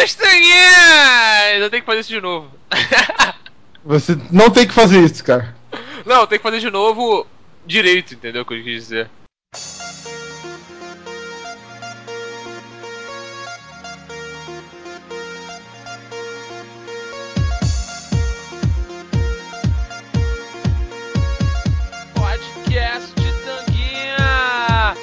Buenas, tanguinhas! Eu tenho que fazer isso de novo. Você não tem que fazer isso, cara. Não, tem que fazer de novo direito, entendeu o que eu quis dizer? Podcast de Tanguinha!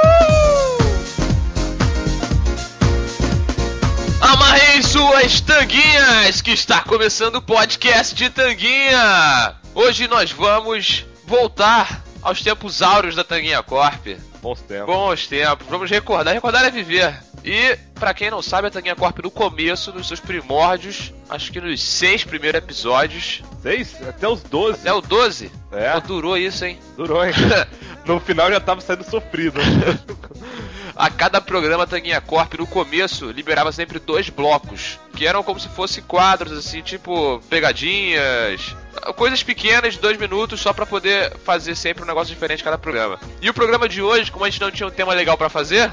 Amarrem suas tanguinhas, que está começando o podcast de Tanguinha! Hoje nós vamos voltar aos tempos áureos da Tanguinha Corp. Bons tempos. Bons tempos, vamos recordar. Recordar é viver. E, pra quem não sabe, a Tanguinha Corp no começo, nos seus primórdios, acho que nos 6 primeiros episódios. 6? Até os 12. Até o 12? É. Pô, durou isso, hein? Durou, hein? No final já tava saindo sofrido. A cada programa, a Tanguinha Corp, no começo, liberava sempre 2 blocos, que eram como se fossem quadros, assim, tipo pegadinhas, coisas pequenas de 2 minutos, só pra poder fazer sempre um negócio diferente cada programa. E o programa de hoje, como a gente não tinha um tema legal pra fazer,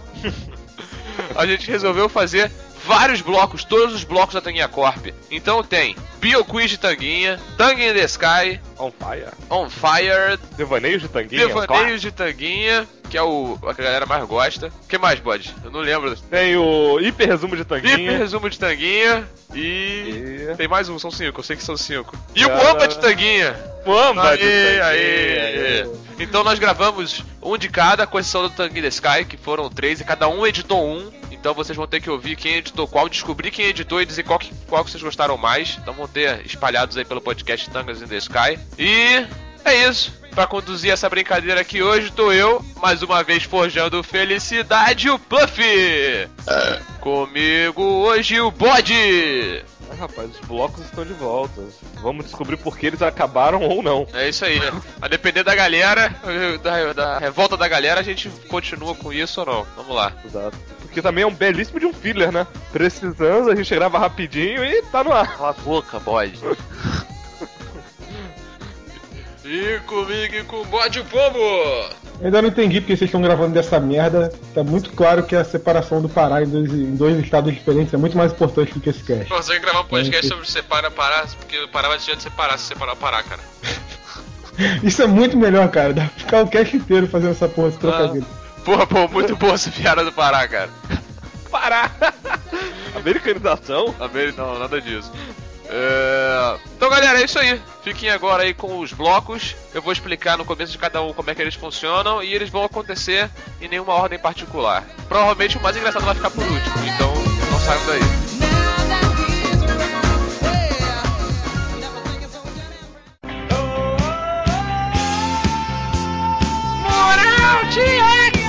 a gente resolveu fazer vários blocos, todos os blocos da Tanguinha Corp. Então tem Bioquiz de Tanguinha, Tangue in the Sky, On Fire. On Fire, Devaneios de Tanguinha. Devaneios de Tanguinha, que é o que a galera mais gosta. O que mais, Bode? Eu não lembro. Tem o Hiper Resumo de Tanguinha. Hiper Resumo de Tanguinha e... Tem mais um, são 5, eu sei que são 5. E o Ah. Wamba de Tanguinha. Wamba de Tanguinha. Aê. Então nós gravamos um de cada, com exceção do Tangue in the Sky, que foram 3, e cada um editou um. Então vocês vão ter que ouvir quem editou qual, descobrir quem editou e dizer qual que vocês gostaram mais. Então vão ter espalhados aí pelo podcast Tangas in the Sky. E é isso. Pra conduzir essa brincadeira aqui hoje, tô eu, mais uma vez forjando felicidade, o Puff! Comigo hoje o Bode! Ah, rapaz, os blocos estão de volta. Vamos descobrir por que eles acabaram ou não. É isso aí. A depender da galera, da revolta da galera, a gente continua com isso ou não. Vamos lá. Exato. Porque também é um belíssimo de um filler, né? Precisamos, a gente grava rapidinho e tá no ar. Cala a boca, Bode. E comigo e com o Bode o Pombo! Ainda não entendi porque vocês estão gravando dessa merda. Tá muito claro que a separação do Pará em dois estados diferentes é muito mais importante do que esse cast. Você vai gravar um podcast sobre separar Pará, porque o Pará vai deixar de separar se separar o Pará, cara. Isso é muito melhor, cara. Dá pra ficar o cast inteiro fazendo essa porra, esse trocadilho. Porra, pô, muito boa essa piada do Pará, cara. Pará! Americanização? Não, nada disso. Então, galera, é isso aí. Fiquem agora aí com os blocos. Eu vou explicar no começo de cada um como é que eles funcionam e eles vão acontecer em nenhuma ordem particular. Provavelmente o mais engraçado vai ficar por último, então não saiam daí. Moral de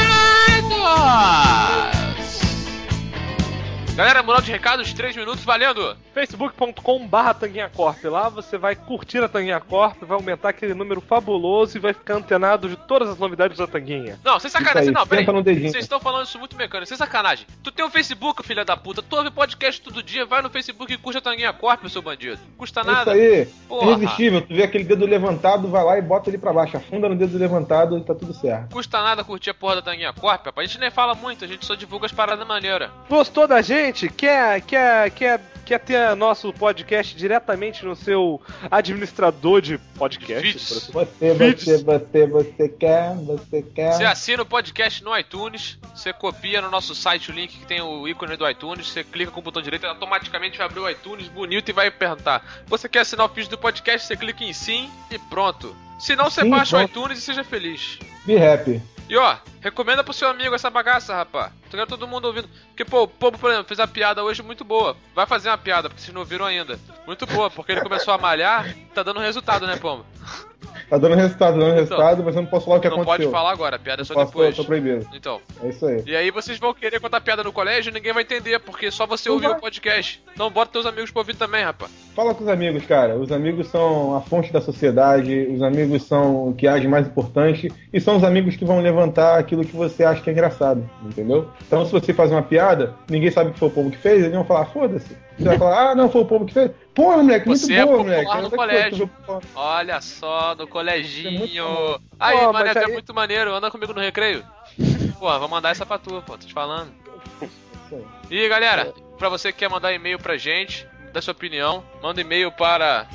Galera, moral de recados, 3 minutos, valendo! facebook.com/TanguinhaCorp. Lá você vai curtir a Tanguinha Corp, vai aumentar aquele número fabuloso e vai ficar antenado de todas as novidades da Tanguinha. Não, sem sacanagem, Isso aí, não, peraí. senta no dedinho. Vocês estão falando isso muito mecânico, sem sacanagem. Tu tem um Facebook, filha da puta, tu ouve podcast todo dia, vai no Facebook e curte a Tanguinha Corp, seu bandido. Custa nada. É isso aí, Porra. irresistível. Tu vê aquele dedo levantado, vai lá e bota ele pra baixo. Afunda no dedo levantado e tá tudo certo. Custa nada curtir a porra da Tanguinha Corp, rapaz. A gente nem fala muito, a gente só divulga as paradas maneiras. Gostou da gente? Quer ter nosso podcast diretamente no seu administrador de podcast? Feeds. Você quer. Você assina o podcast no iTunes, você copia no nosso site o link que tem o ícone do iTunes, você clica com o botão direito, automaticamente vai abrir o iTunes bonito e vai perguntar: você quer assinar o feed do podcast? Você clica em sim e pronto. Se não, você Sim, baixa o pronto. iTunes e seja feliz. Be happy. E ó, recomenda pro seu amigo essa bagaça, rapá. Eu quero todo mundo ouvindo. Porque, pô, o Pombo, por exemplo, fez a piada hoje muito boa. Vai fazer uma piada, porque vocês não ouviram ainda. Muito boa, porque ele começou a malhar, tá dando resultado, né, Pombo? Tá dando resultado, mas eu não posso falar o que Não aconteceu. pode falar agora, a piada é só Posso, depois. tô proibido. Então. É isso aí. E aí vocês vão querer contar piada no colégio e ninguém vai entender, porque só você Não ouviu vai. o podcast. Então bota teus amigos pra ouvir também, rapaz. Fala com os amigos, cara. Os amigos são a fonte da sociedade, os amigos são o que age mais importante e são os amigos que vão levantar aquilo que você acha que é engraçado, entendeu? Então, se você faz uma piada, ninguém sabe que foi o Pombo que fez, eles vão falar, foda-se. Você vai falar, não, foi o Pombo que fez. Porra, moleque, muito Você é boa, popular moleque. no Outra colégio. coisa, Olha só, no É coleginho. muito Aí, Pô, mané, mas tu é aí- muito maneiro, anda comigo no recreio. Pô, vou mandar essa pra tu, pô, tô te falando. E galera, pra você que quer mandar e-mail pra gente, dar sua opinião, manda e-mail para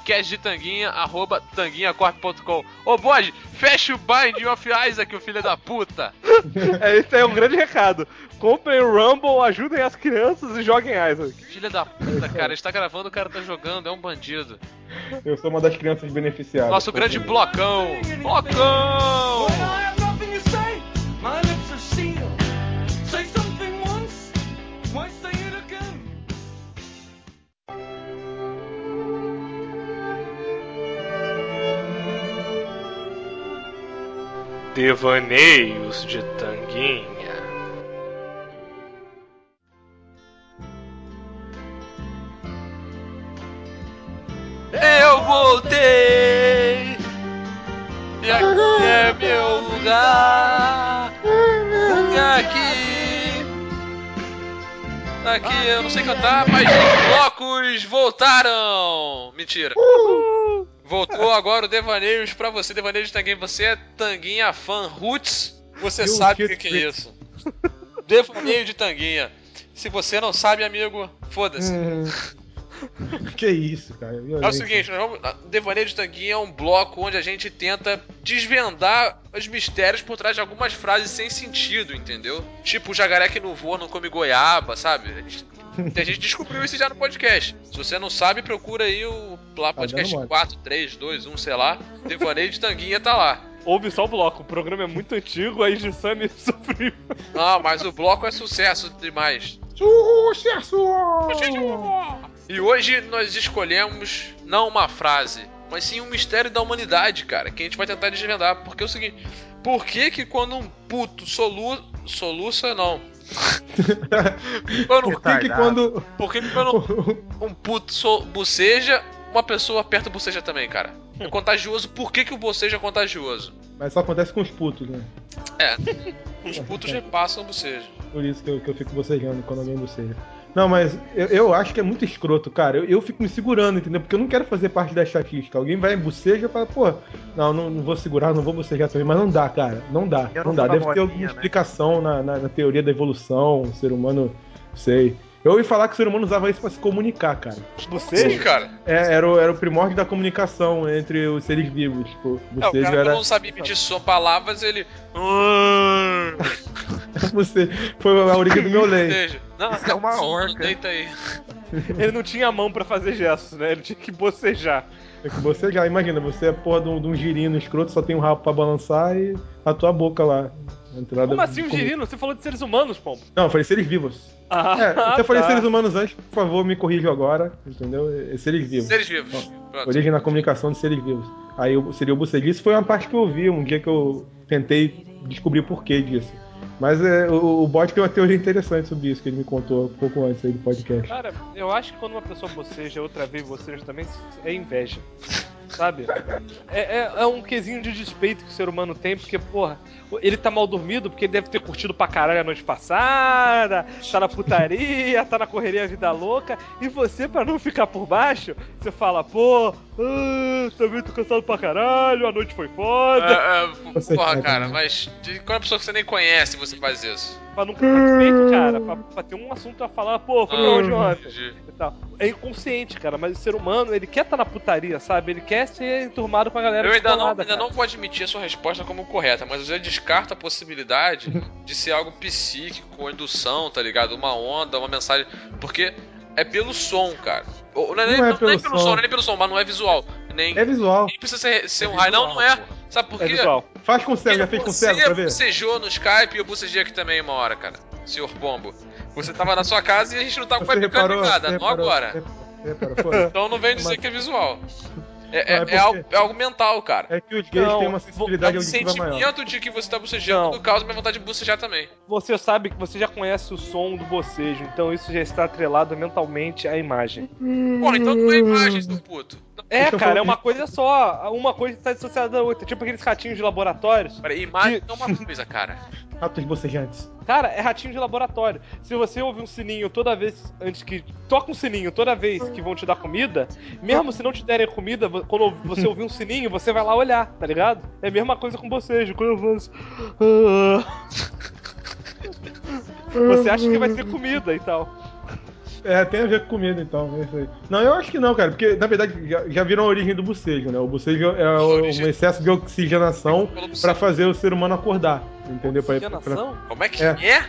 podcastdetanguinha@tanguinhacorp.com. Ô, Bode, fecha o Binding of Isaac, o filho da puta! Esse é um grande recado. Comprem o Rumble, ajudem as crianças e joguem Isaac. Filha da puta, cara. A gente tá gravando, o cara tá jogando, é um bandido. Eu sou uma das crianças beneficiadas. Nosso grande blocão! Blocão! Devaneios de Tanguinha. Eu voltei! E aqui é meu lugar! E aqui eu não sei cantar, mas os blocos voltaram! Mentira! Voltou agora o Devaneios pra você, Devaneios de Tanguinha. Você é Tanguinha fã roots, você sabe o que é isso. Devaneio de Tanguinha. Se você não sabe, amigo, foda-se. Que isso, cara. É o seguinte, Devaneio de Tanguinha é um bloco onde a gente tenta desvendar os mistérios por trás de algumas frases sem sentido, entendeu? Tipo, o jacaré que não voa não come goiaba, sabe? A gente descobriu isso já no podcast. Se você não sabe, procura aí o podcast 4, 3, 2, 1, sei lá. Devaneio de Tanguinha tá lá. Ouve só o bloco, o programa é muito antigo, a edição é meio sofrível. Não, mas o bloco é sucesso demais. Sucesso! E hoje nós escolhemos não uma frase, mas sim um mistério da humanidade, cara, que a gente vai tentar desvendar. Porque é o seguinte, por que quando um puto soluça, não. Por que quando um puto boceja, uma pessoa aperta o boceja também, cara? É contagioso, por que o bocejo é contagioso? Mas só acontece com os putos, né? É, os putos repassam o bocejo. Por isso que eu fico bocejando quando alguém boceja. Não, mas eu acho que é muito escroto, cara. Eu fico me segurando, entendeu? Porque eu não quero fazer parte da estatística. Alguém vai em boceja e fala, pô, não vou segurar, não vou bocejar também. Mas não dá, cara. Não dá. Não dá. Deve ter alguma explicação na teoria da evolução, o ser humano, sei. Eu ouvi falar que o ser humano usava isso pra se comunicar, cara. Bocejo, cara? Era o primórdio da comunicação entre os seres vivos. Tipo, bocejo o cara era... não sabia medir palavras, ele... Você foi a origem do meu leite. Não, é uma orca. Deita aí. Ele não tinha mão pra fazer gestos, né? Ele tinha que bocejar. Tem que bocejar. Imagina, você é porra de um girino escroto, só tem um rabo pra balançar e a tua boca lá. Como assim um girino? Você falou de seres humanos, Pombo. Não, eu falei seres vivos. Se eu falei seres humanos antes, por favor, me corrija agora, entendeu? É seres vivos. Seres vivos. Origem na comunicação de seres vivos. Aí seria o bocejo. Isso foi uma parte que eu ouvi, um dia que eu tentei descobrir o porquê disso. Mas o Bot tem uma teoria interessante sobre isso, que ele me contou um pouco antes aí do podcast. Cara, eu acho que quando uma pessoa boceja, outra vez boceja também, é inveja. Sabe? É um quesinho de despeito que o ser humano tem, porque, porra, ele tá mal dormido porque ele deve ter curtido pra caralho a noite passada, tá na putaria, tá na correria vida louca, e você, pra não ficar por baixo, você fala, pô, também tô cansado pra caralho, a noite foi foda. Porra, cara, mas quando é uma pessoa que você nem conhece, você faz isso? Pra não ficar despeito, cara, pra ter um assunto a falar, pô, foi pra onde ontem? E tal. É inconsciente, cara, mas o ser humano, ele quer tá na putaria, sabe? Ele quer ser enturmado com a galera. Eu ainda não vou admitir a sua resposta como correta, mas eu já descarto a possibilidade de ser algo psíquico, indução, tá ligado? Uma onda, uma mensagem, porque é pelo som, cara. Não é pelo som, mas não é visual. É visual. Nem precisa ser um raio, não é. Sabe por quê? Visual. Faz com cego, já fez com cego pra ver? Você bocejou no Skype e eu bocejei aqui também uma hora, cara. Senhor Pombo. Você tava na sua casa e a gente não tava com a webcam ligada, não agora. Então não vem dizer que é visual. É algo mental, cara. É que os gays têm uma sensibilidade auditiva maior. É um sentimento de que você tá bocejando, causa minha vontade de bocejar também. Você sabe que você já conhece o som do bocejo, então isso já está atrelado mentalmente à imagem. Porra, então não é imagem, seu puto. Cara, é uma coisa só. Uma coisa está associada à outra. Tipo aqueles ratinhos de laboratórios. Peraí, imagem é uma coisa, cara. Ratos bocejantes. Cara, é ratinho de laboratório. Se você ouvir um sininho toda vez antes que... Toca um sininho toda vez que vão te dar comida, mesmo se não te derem comida, quando você ouvir um sininho, você vai lá olhar, tá ligado? É a mesma coisa com bocejo. Quando eu faço... Você acha que vai ter comida e tal. Tem a ver com comida, então, é isso aí. Não, eu acho que não, cara, porque, na verdade, já viram a origem do bocejo, né? O bocejo é um excesso de oxigenação pra fazer o ser humano acordar, entendeu? Oxigenação? Como é que é?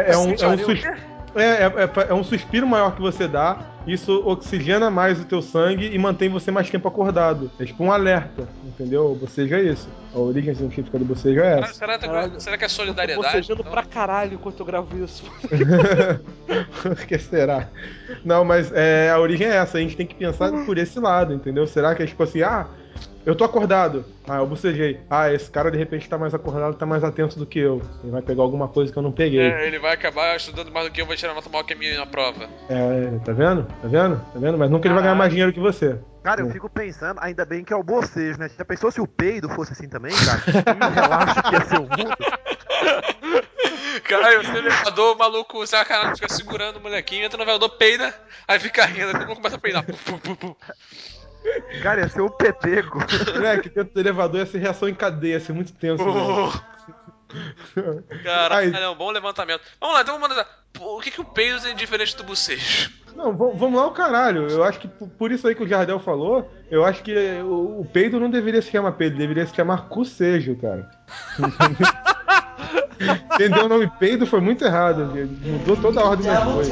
É um suspiro maior que você dá, isso oxigena mais o teu sangue e mantém você mais tempo acordado. É tipo um alerta, entendeu? O bocejo é isso. A origem científica do bocejo é essa. Será que é solidariedade? Eu tô bocejando pra caralho enquanto eu gravo isso. O que será? Não, mas a origem é essa, a gente tem que pensar por esse lado, entendeu? Será que é tipo assim, eu tô acordado. Eu bocejei. Esse cara de repente tá mais acordado, tá mais atento do que eu. Ele vai pegar alguma coisa que eu não peguei. Ele vai acabar estudando mais do que eu, vai tirar nota maior que a minha na prova. Tá vendo? Tá vendo? Tá vendo? Mas nunca ele vai ganhar mais dinheiro que você. Cara, eu fico pensando, ainda bem que é o bocejo, né? Já pensou se o peido fosse assim também, cara? Relaxa que ia ser o mundo. Caralho, você elevador, o maluco, sacanagem, fica segurando o molequinho, entra no elevador, peida, aí fica rindo, todo mundo começa a peidar. Cara, ia ser o peteco. Moleque, dentro do elevador ia ser reação em cadeia, ia ser muito tenso. Caralho, é um bom levantamento. Vamos lá, então vamos mandar. O que o peido tem diferente do bocejo? Não, vamos lá o caralho. Eu acho que por isso aí que o Jardel falou, eu acho que o peido não deveria se chamar peido, deveria se chamar cucejo, cara. Entendeu? O nome peido foi muito errado, mudou toda a ordem das coisas.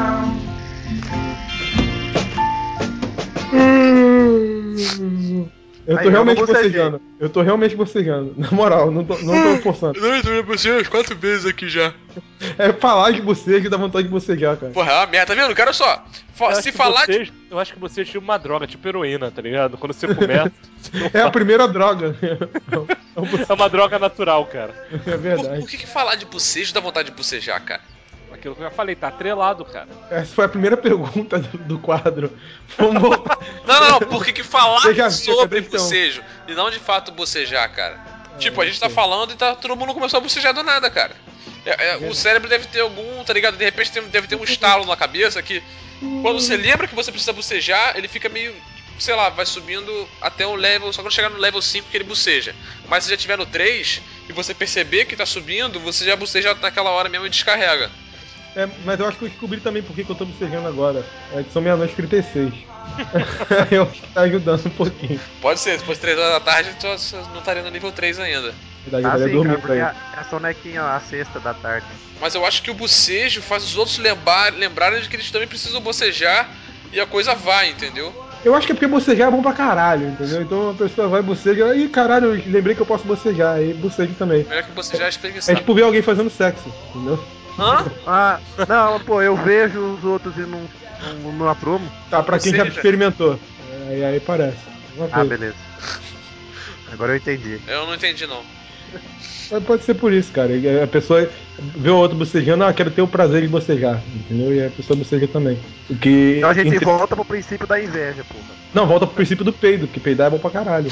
Eu tô realmente bocejando. Eu tô realmente bocejando. Na moral, não tô forçando. Eu bocejei umas 4 vezes aqui já. Falar de bocejo dá vontade de bocejar, cara. Porra, é uma merda, tá vendo? Cara, só. Se falar de... Eu acho que você é tipo uma droga, tipo heroína, tá ligado? Quando você começa. É a primeira droga. É uma droga natural, cara. É verdade. Por que falar de bocejo dá vontade de bocejar, cara? Aquilo que eu já falei, tá atrelado, cara. Essa foi a primeira pergunta do quadro. Vamos voltar. Não, por que falar sobre bocejo e não de fato bocejar, cara? Tipo, a gente tá falando e todo mundo começou a bocejar do nada, cara. O cérebro deve ter algum, tá ligado? De repente deve ter um estalo na cabeça que quando você lembra que você precisa bocejar, ele fica meio, sei lá, vai subindo até um level, só quando chegar no level 5 que ele boceja. Mas se já tiver no 3 e você perceber que tá subindo, você já boceja naquela hora mesmo e descarrega. Mas eu acho que eu descobri também por que eu tô bocejando agora. Que são meia-noite 36. Eu acho que tá ajudando um pouquinho. Pode ser, depois de 3 horas da tarde você não estaria no nível 3 ainda. Verdade, sim, cara, porque é a sonequinha a sexta da tarde. Mas eu acho que o bocejo faz os outros lembrarem de que eles também precisam bocejar e a coisa vai, entendeu? Eu acho que é porque bocejar é bom pra caralho, entendeu? Então a pessoa vai bocejar e caralho, eu lembrei que eu posso bocejar, aí bocejo também. Melhor que bocejar é espreguiçar. É tipo ver alguém fazendo sexo, entendeu? Hã? Não, pô, eu vejo os outros e não apromo. Tá, pra quem já experimentou. Aí parece. Beleza. Agora eu entendi. Eu não entendi, não. Pode ser por isso, cara. A pessoa vê o outro bocejando, quero ter o prazer de bocejar, entendeu? E a pessoa boceja também. Então a gente volta pro princípio da inveja, porra. Não, volta pro princípio do peido, porque peidar é bom pra caralho.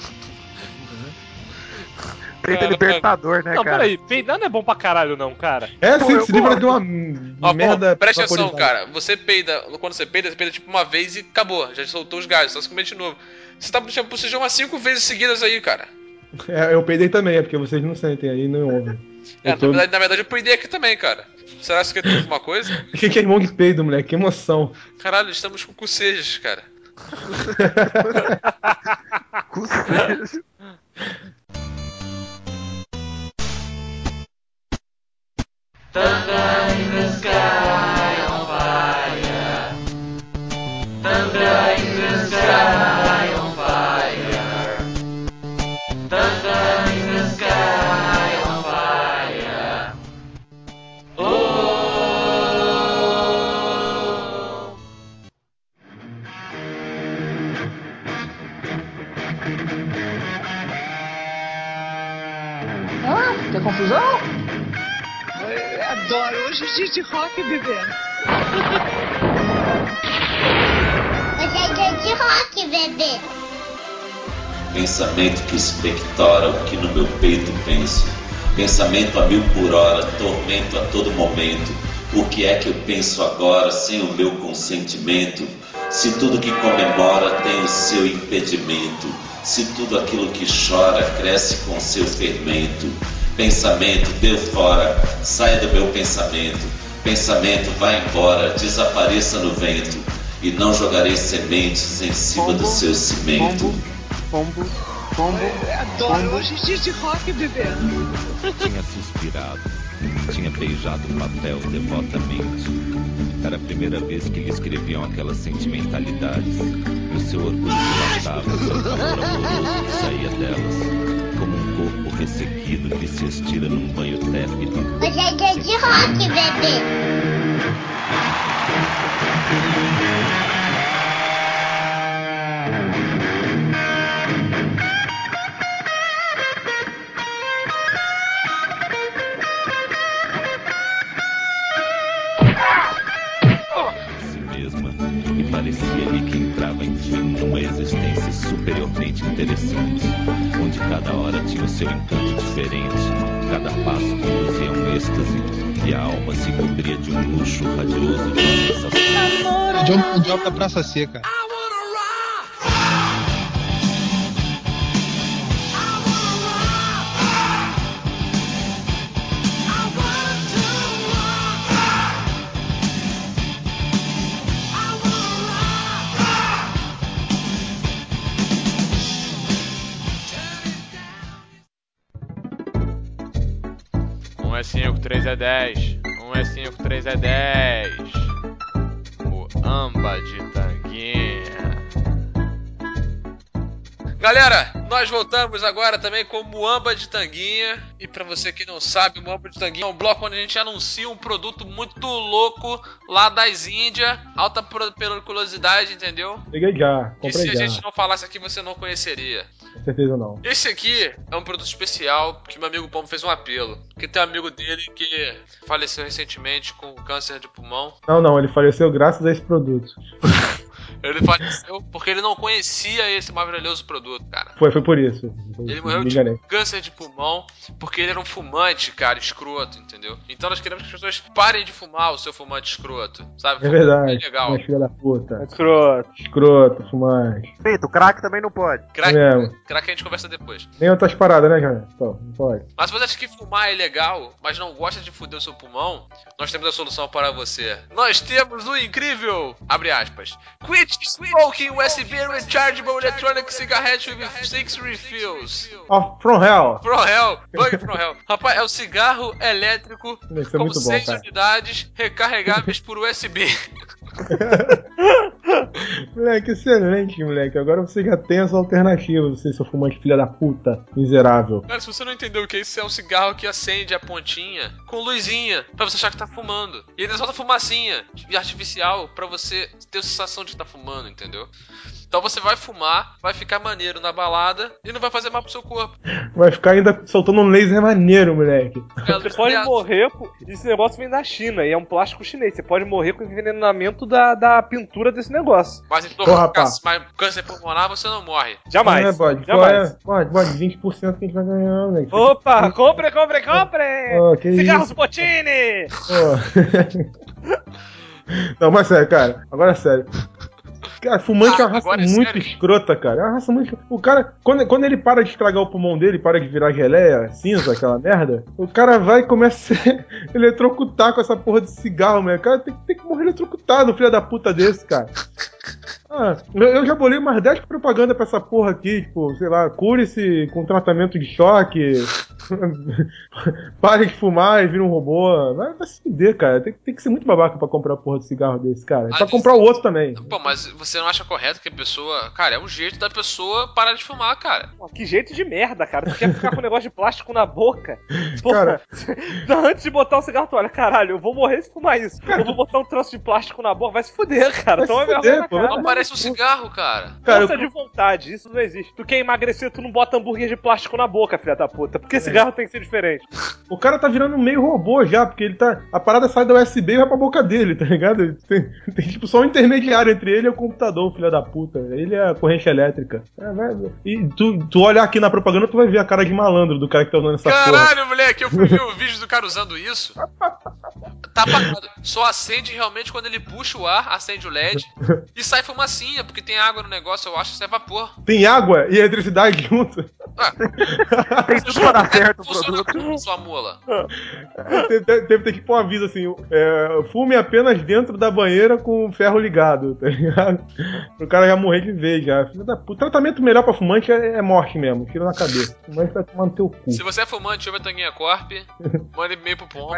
Peito é libertador, né, não, cara? Peraí, peidar não é bom pra caralho, não, cara. Sim, se livra de uma merda. Presta atenção, cara. Você peida, quando você peida tipo uma vez e acabou. Já soltou os gases, só se comer de novo. Você tá bocejando umas 5 vezes seguidas aí, cara. Eu peidei também, é porque vocês não sentem aí, não ouvem. Na verdade eu peidei aqui também, cara. Será que tem alguma coisa? O que é irmão de peido, moleque? Que emoção. Caralho, estamos com cocejos, cara. Cocejos. Thunder in the sky on fire. Thunder in the sky on fire. Thunder in the sky on fire. Oh. Tem confusão? Eu adoro. Hoje é dia de rock, bebê. Hoje é dia de rock, bebê. Pensamento que expectora o que no meu peito penso. Pensamento a 1000 por hora, tormento a todo momento. O que é que eu penso agora sem o meu consentimento? Se tudo que comemora tem o seu impedimento. Se tudo aquilo que chora cresce com seu fermento. Pensamento, deu fora, saia do meu pensamento. pensamento, vá embora, desapareça no vento, e não jogarei sementes em cima do seu cimento. Pombo. Adoro. Hoje é dia de rock, bebê. Tinha suspirado, tinha beijado o papel devotamente. Era a primeira vez que lhe escreviam aquelas sentimentalidades. E o seu orgulho dilatava, o seu calor amoroso que saía delas, como um corpo ressequido que se estira num banho tépido. Hoje é dia de rock, bebê. E parecia-lhe que entrava, enfim, numa existência superiormente interessante, onde cada hora tinha o seu encanto diferente, cada passo conduzia a um êxtase, e a alma se cobria de um luxo radioso de sensações. O Job da Praça Seca. Um é 5, 3 é 10. 1 é 5, 3 é 10. Muamba de Tanguinha. Galera, nós voltamos agora também com Muamba de Tanguinha. E pra você que não sabe, o Muamba de Tanguinha é um bloco onde a gente anuncia um produto muito louco lá das Índias. Alta pela curiosidade, entendeu? Peguei já, Que comprei se a já. gente não falasse aqui, você não conheceria. Com certeza não. Esse aqui é um produto especial que meu amigo Pombo fez um apelo. Que tem um amigo dele que faleceu recentemente com câncer de pulmão. Não, ele faleceu graças a esse produto. Ele faleceu porque ele não conhecia esse maravilhoso produto, cara. Foi por isso. Ele morreu Me de enganei. câncer de pulmão porque ele era um fumante, cara, escroto, entendeu? Então nós queremos que as pessoas parem de fumar o seu fumante escroto, sabe? É verdade. É legal. Mas filha da puta. Escroto. Fumante. Feito, crack também não pode. Crack, É mesmo. crack a gente conversa depois. Nem outras paradas, né, cara? Então, não pode. Mas se você acha que fumar é legal, mas não gosta de foder o seu pulmão, nós temos a solução para você. Nós temos o incrível, abre aspas, Quit Smoking USB Rechargeable Electronic Cigarette with 6 refills. Oh, from hell. From Hell, Bug From Hell. Rapaz, é o cigarro elétrico Isso é com muito bom, 6 cara. unidades recarregáveis por USB. Moleque, excelente, moleque. Agora você já tem essa alternativa, você, seu fumante filha da puta, miserável. Cara, se você não entendeu o que é isso, é um cigarro que acende a pontinha com luzinha, pra você achar que tá fumando. E ele solta fumacinha artificial pra você ter a sensação de que tá fumando, entendeu? Então você vai fumar, vai ficar maneiro na balada e não vai fazer mal pro seu corpo. Vai ficar ainda soltando um laser maneiro, moleque. Você pode morrer, esse negócio vem da China e é um plástico chinês. Você pode morrer com envenenamento da pintura desse negócio. Mas em câncer pulmonar você não morre. Jamais. Não é, bode? Jamais. Pode, 20% que a gente vai ganhar, moleque. Opa, compre! Oh, que Cigarros isso? Botini! Oh. Não, mas sério, cara. Agora é sério. Cara, fumante é uma raça muito escrota, cara. É uma raça muito. O cara, quando ele para de estragar o pulmão dele, para de virar geleia, cinza, aquela merda, o cara vai e começa a se eletrocutar com essa porra de cigarro, meu. O cara tem que morrer eletrocutado, filho da puta desse, cara. Eu já bolei umas 10 propagandas pra essa porra aqui, tipo, sei lá, cure-se com tratamento de choque, pare de fumar e vira um robô. Vai se fuder, cara. Tem que ser muito babaca pra comprar a porra de cigarro desse, cara. Pra comprar o outro também. Pô, mas você não acha correto que a pessoa... Cara, é um jeito da pessoa parar de fumar, cara. Que jeito de merda, cara. Tu quer ficar com um negócio de plástico na boca? Porra, cara... antes de botar o cigarro, tu olha, caralho, eu vou morrer se fumar isso. Eu vou botar um troço de plástico na boca, vai se fuder, cara. Toma vergonha na cara. Não parece um cigarro, cara. Força de vontade, isso não existe. Tu quer emagrecer, tu não bota hambúrguer de plástico na boca, filha da puta. Porque cigarro tem que ser diferente. O cara tá virando meio robô já, porque ele tá... A parada sai da USB e vai pra boca dele, tá ligado? Tem tipo só um intermediário entre ele e o computador, filha da puta. Ele é a corrente elétrica. E tu olhar aqui na propaganda, tu vai ver a cara de malandro do cara que tá usando essa porra. Caralho, moleque, eu fui ver o vídeo do cara usando isso. Tá apagado. Só acende realmente quando ele puxa o ar, acende o LED e sai fumacinha, porque tem água no negócio, eu acho que isso é vapor. Tem água e eletricidade junto? Tem tudo pra dar certo o Funciona produto. como sua mula? Deve ter tipo um aviso assim: fume apenas dentro da banheira com o ferro ligado, tá ligado? O cara já morrer de vez já. Filho da puta. O tratamento melhor pra fumante é morte mesmo, tiro na cabeça. Fumante vai tomar no teu cu. Se você é fumante, ouve a Tanguinha Corp, manda e-mail pro Pombo.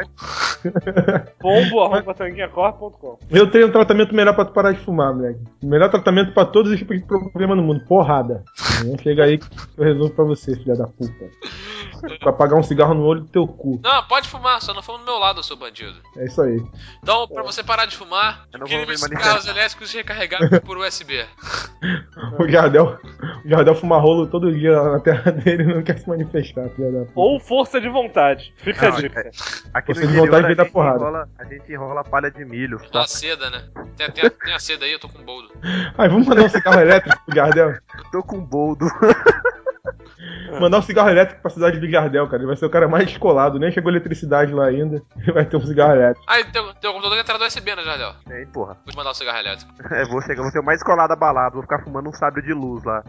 Pombo@tanguinhacorp.com. Eu tenho um tratamento melhor pra tu parar de fumar, moleque. Melhor tratamento pra todos os tipos de problema no mundo. Porrada. Chega aí que eu resolvo pra você, filha da puta. Pra apagar um cigarro no olho do teu cu. Não, pode fumar, só não fuma do meu lado, seu bandido. É isso aí. Então, pra você parar de fumar, Eu não vou adquire me meus manifestar. cigarros elétricos recarregáveis por USB. O Jardel fuma rolo todo dia na terra dele e não quer se manifestar, filha da puta. Ou força de vontade. Fica a dica. Aqui no Você de interior vontade de dar porrada. a gente enrola palha de milho. A seda, né? Tem a seda aí, eu tô com boldo. Ai, vamos mandar um cigarro elétrico pro Jardel? Tô com boldo. Mandar um cigarro elétrico pra cidade do Jardel, cara. Ele vai ser o cara mais descolado, nem chegou eletricidade lá ainda. Ele vai ter um cigarro elétrico. Aí, teu computador tem entrada USB, né, Jardel? Tem, porra. Vou te mandar um cigarro elétrico. Vou ser o mais colado abalado. Vou ficar fumando um sabre de luz lá.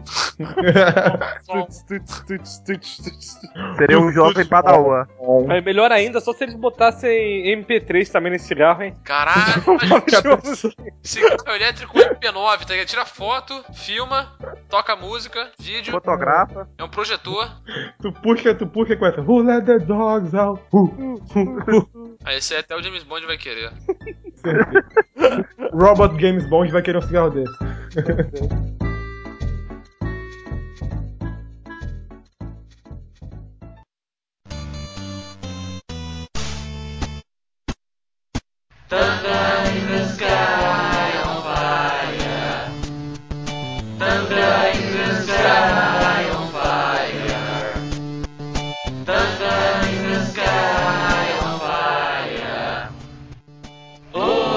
Serei um jovem padawan. É melhor ainda só se eles botassem MP3 também nesse cigarro, hein? Caralho, cigarro elétrico MP9, tá ligado? Tira foto, filma, toca música, vídeo. Fotografa. É um projetor. Tu puxa com essa. Who let the dogs out? Aí esse aí até o James Bond vai querer. Robot James Bond vai querer um cigarro desse. Thunder in the sky on fire. Thunder in the sky on fire. Thunder in the sky on fire. Oh.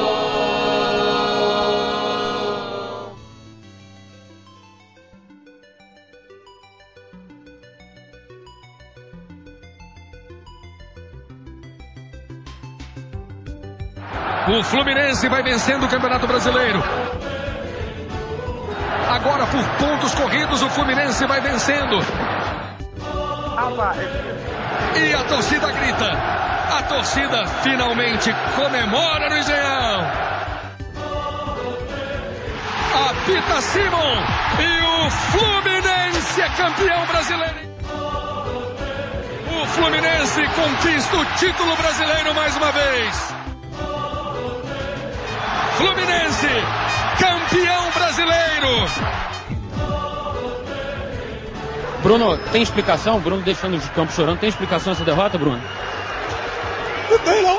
O Fluminense vai vencendo o Campeonato Brasileiro. Agora, por pontos corridos, o Fluminense vai vencendo. E a torcida grita. A torcida finalmente comemora no Engenhão. Apita Simon. E o Fluminense é campeão brasileiro. O Fluminense conquista o título brasileiro mais uma vez. Fluminense, campeão brasileiro! Bruno, tem explicação? Bruno deixando de campo chorando. Tem explicação essa derrota, Bruno? Não tem, não.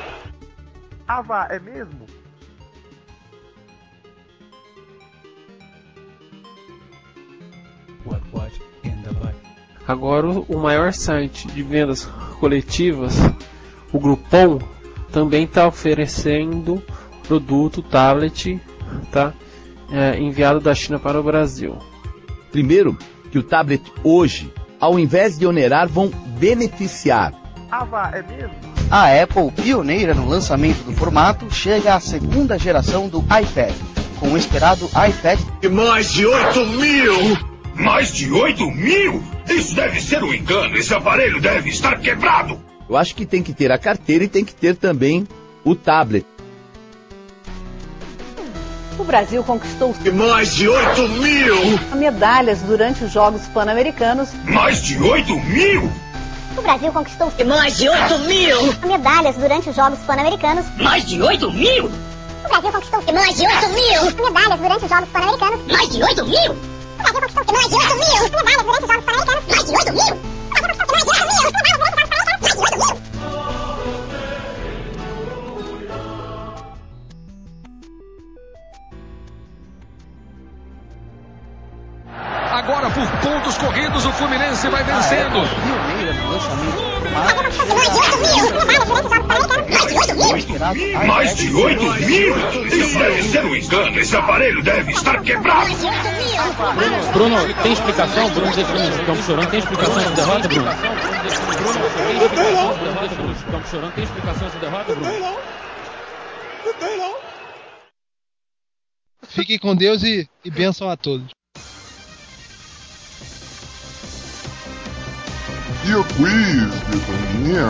É mesmo? Agora o maior site de vendas coletivas, o Groupon, também está oferecendo produto tablet, tá? Enviado da China para o Brasil. Primeiro, que o tablet hoje, ao invés de onerar, vão beneficiar. É mesmo? A Apple, pioneira no lançamento do formato, chega à segunda geração do iPad, com o esperado iPad... Mais de 8 mil! Mais de 8 mil? Isso deve ser um engano, esse aparelho deve estar quebrado! Eu acho que tem que ter a carteira e tem que ter também o tablet. O Brasil conquistou mais de 8 mil medalhas durante os Jogos Pan-Americanos. Mais de 8 mil? O Brasil conquistou mais de 8 mil medalhas durante os Jogos Pan-Americanos. Mais de 8 mil? O Brasil conquistou mais de 8 mil medalhas durante os Jogos Pan-Americanos. Mais de 8 mil? O Brasil conquistou mais de 8 mil medalhas durante os Jogos Pan-Americanos. Mais de 8 mil? O Brasil conquistou mais de 8 mil medalhas durante os Jogos Pan-Americanos. Mais de 8 mil? Agora, por pontos corridos, o Fluminense vai vencendo. Pioneira no lançamento do Mais de 8 mil? Isso deve ser um engano, esse aparelho deve estar quebrado. Bruno, tem explicação? Bruno deixando de campo chorando. Tem explicação essa derrota, Bruno? Bruno deixando de campo chorando. Tem explicação essa derrota, Bruno? Não tem, não. Fiquem com Deus e bênção a todos. BioQuiz de Tanguinha.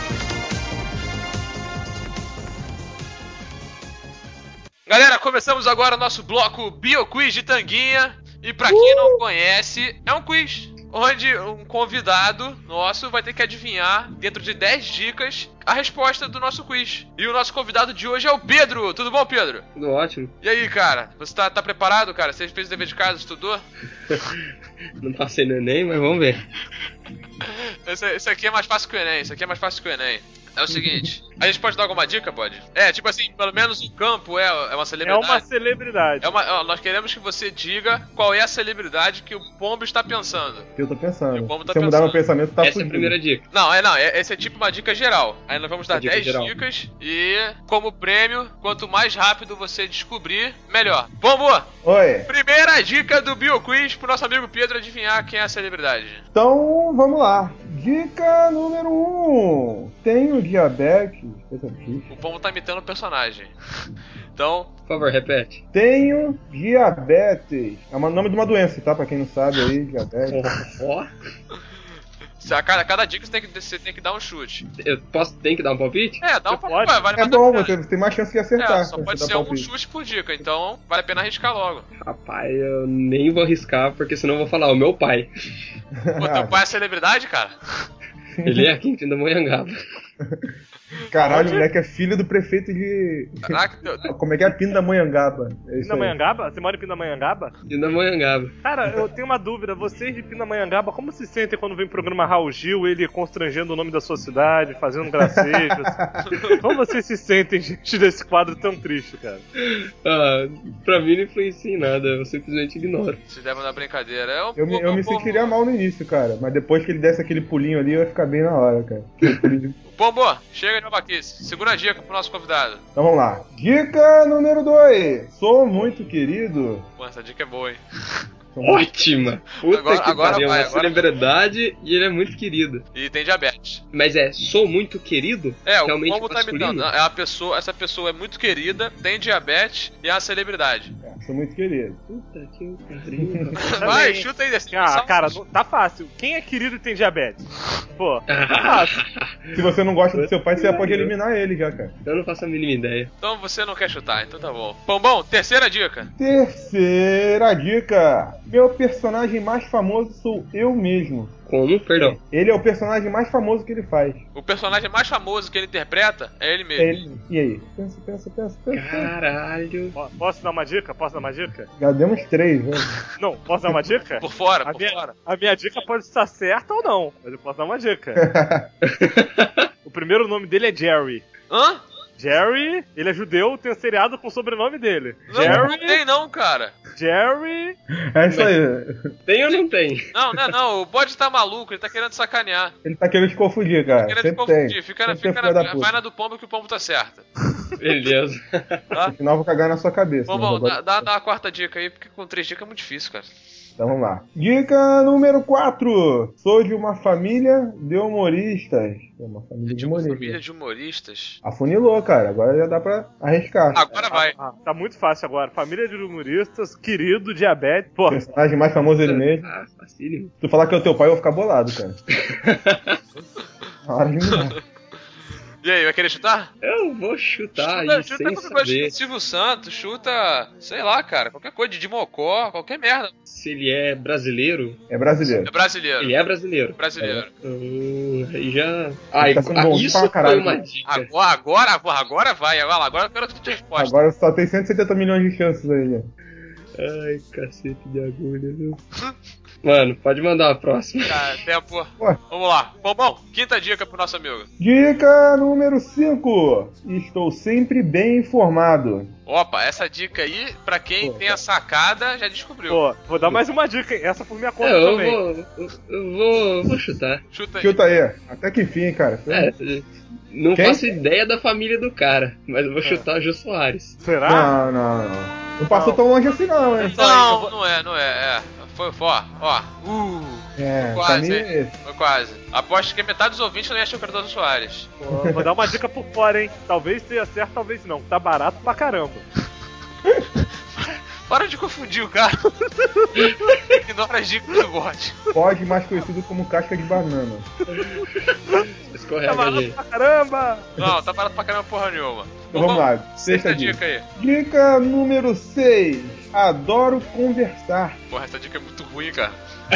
Galera, começamos agora o nosso bloco BioQuiz de Tanguinha. E pra quem não conhece, é um quiz onde um convidado nosso vai ter que adivinhar, dentro de 10 dicas, a resposta do nosso quiz. E o nosso convidado de hoje é o Pedro. Tudo bom, Pedro? Tudo ótimo. E aí, cara? Você tá preparado, cara? Você fez o dever de casa, estudou? Não passei no Enem, mas vamos ver. Esse aqui é mais fácil que o Enem. É o seguinte, a gente pode dar alguma dica, pode? Tipo assim, pelo menos o campo é uma celebridade. É uma celebridade. Nós queremos que você diga qual é a celebridade que o Pombo está pensando. Que eu tô pensando. O Pombo tá Se eu mudar meu pensamento, tá Essa fudido. é a primeira dica. Não, essa é tipo uma dica geral. Aí nós vamos dar 10 geral. dicas e, como prêmio, quanto mais rápido você descobrir, melhor. Pombo! Oi. Primeira dica do BioQuiz pro nosso amigo Pedro adivinhar quem é a celebridade. Então, vamos lá. Dica número 1. Tenho diabetes. O Pombo tá imitando o personagem. Então, por favor, repete. Tenho diabetes. É o nome de uma doença, tá? Pra quem não sabe aí, diabetes. cada dica você tem que dar um chute. Tem que dar um palpite? Dá um palpite. É bom, você tem mais chance de acertar. Só pode ser um chute por dica, então vale a pena arriscar logo. Rapaz, eu nem vou arriscar, porque senão eu vou falar o meu pai. Pô, teu pai é celebridade, cara? Ele é aqui em Pindamonhangaba. Caralho, o moleque é filho do prefeito de... Caraca, como é que é? Pindamonhangaba. Pindamonhangaba? Você mora em Pindamonhangaba? Pindamonhangaba. Cara, eu tenho uma dúvida. Vocês de Pindamonhangaba, como se sentem quando vem o programa Raul Gil, ele constrangendo o nome da sua cidade, fazendo gracejos? Como vocês se sentem diante desse quadro tão triste, cara? Pra mim não influencia em nada, eu simplesmente ignoro. Se der uma brincadeira. Eu me sentiria mal no início, cara. Mas depois que ele desse aquele pulinho ali, eu ia ficar bem na hora, cara. Pombo, chega de babaquice. Segura a dica pro nosso convidado. Então vamos lá. Dica número 2. Sou muito querido. Pô, essa dica é boa, hein? Ótima! Puta agora vai, vai. É uma celebridade e ele é muito querido. E tem diabetes. Mas sou muito querido? O Pombo tá imitando. Essa pessoa é muito querida, tem diabetes e é uma celebridade. Sou muito querido. Puta que pariu. Vai, chuta aí desse. Cara, tá fácil. Quem é querido e tem diabetes? Pô, tá fácil. Se você não gosta do seu pai, você já pode eliminar ele já, cara. Eu não faço a mínima ideia. Então você não quer chutar, então tá bom. Pombom, terceira dica. Terceira dica. Meu personagem mais famoso sou eu mesmo. Como? Perdão. Ele é o personagem mais famoso que ele faz. O personagem mais famoso que ele interpreta é ele mesmo. E aí? Pensa. Caralho. Posso dar uma dica? Já demos 3, né? Não, posso dar uma dica? Por fora. A minha dica pode estar certa ou não, mas eu posso dar uma dica. O primeiro nome dele é Jerry. Hã? Jerry, ele é judeu, tem um seriado com o sobrenome dele. Não tem não, cara. Jerry... É isso aí. Tem ou não tem? Não, o bode tá maluco, ele tá querendo sacanear. Ele tá querendo te confundir, cara. Tá querendo te confundir, fica vai na do Pombo que o Pombo tá certo. Beleza. Tá? No final eu vou cagar na sua cabeça. Bom, dá a quarta dica aí, porque com 3 dicas é muito difícil, cara. Então vamos lá. Dica número 4. Sou de uma família de humoristas. Uma família de humoristas. Família de humoristas. Afunilou, cara. Agora já dá pra arriscar. Agora vai. Tá muito fácil agora. Família de humoristas, querido, diabetes. Pô. O personagem mais famoso é ele mesmo. Facílimo. Se tu falar que é o teu pai, eu vou ficar bolado, cara. Na hora de mudar. E aí, vai querer chutar? Eu vou chutar chuta sem qualquer coisa, saber. chuta Silvio Santos, chuta, sei lá, cara, qualquer coisa, de Mocó, qualquer merda. Se ele é brasileiro? É brasileiro. É brasileiro. Ele é brasileiro? Brasileiro. Aí já... isso foi uma dica. Agora vai, agora eu quero a tua resposta. Agora só tem 170 milhões de chances aí, né? Ai, cacete de agulha, viu? Mano, pode mandar a próxima. Tempo. Vamos lá. Bom, quinta dica pro nosso amigo. Dica número 5. Estou sempre bem informado. Opa, essa dica aí, pra quem tem a sacada, já descobriu. Pô, vou dar mais uma dica, hein? Essa por minha conta também. Eu vou chutar. Chuta aí. Até que enfim, cara. Não faço ideia da família do cara, mas eu vou chutar o Jô Soares. Será? Não. Não passou tão longe assim não, hein? Não é. Foi, ó. Quase, hein? Foi quase. Aposto que metade dos ouvintes não achou que era o Jô Soares. Pô, vou dar uma dica por fora, hein? Talvez tenha certo, talvez não. Tá barato pra caramba. Para de confundir o cara. Ignora as dicas do bot. Pod mais conhecido como casca de banana. Escorrega Tá barato ali. pra caramba! Não, tá barato pra caramba porra nenhuma. Então vamos lá, Sexta dica aí. Dica número 6. Adoro conversar. Porra, essa dica é muito ruim, cara.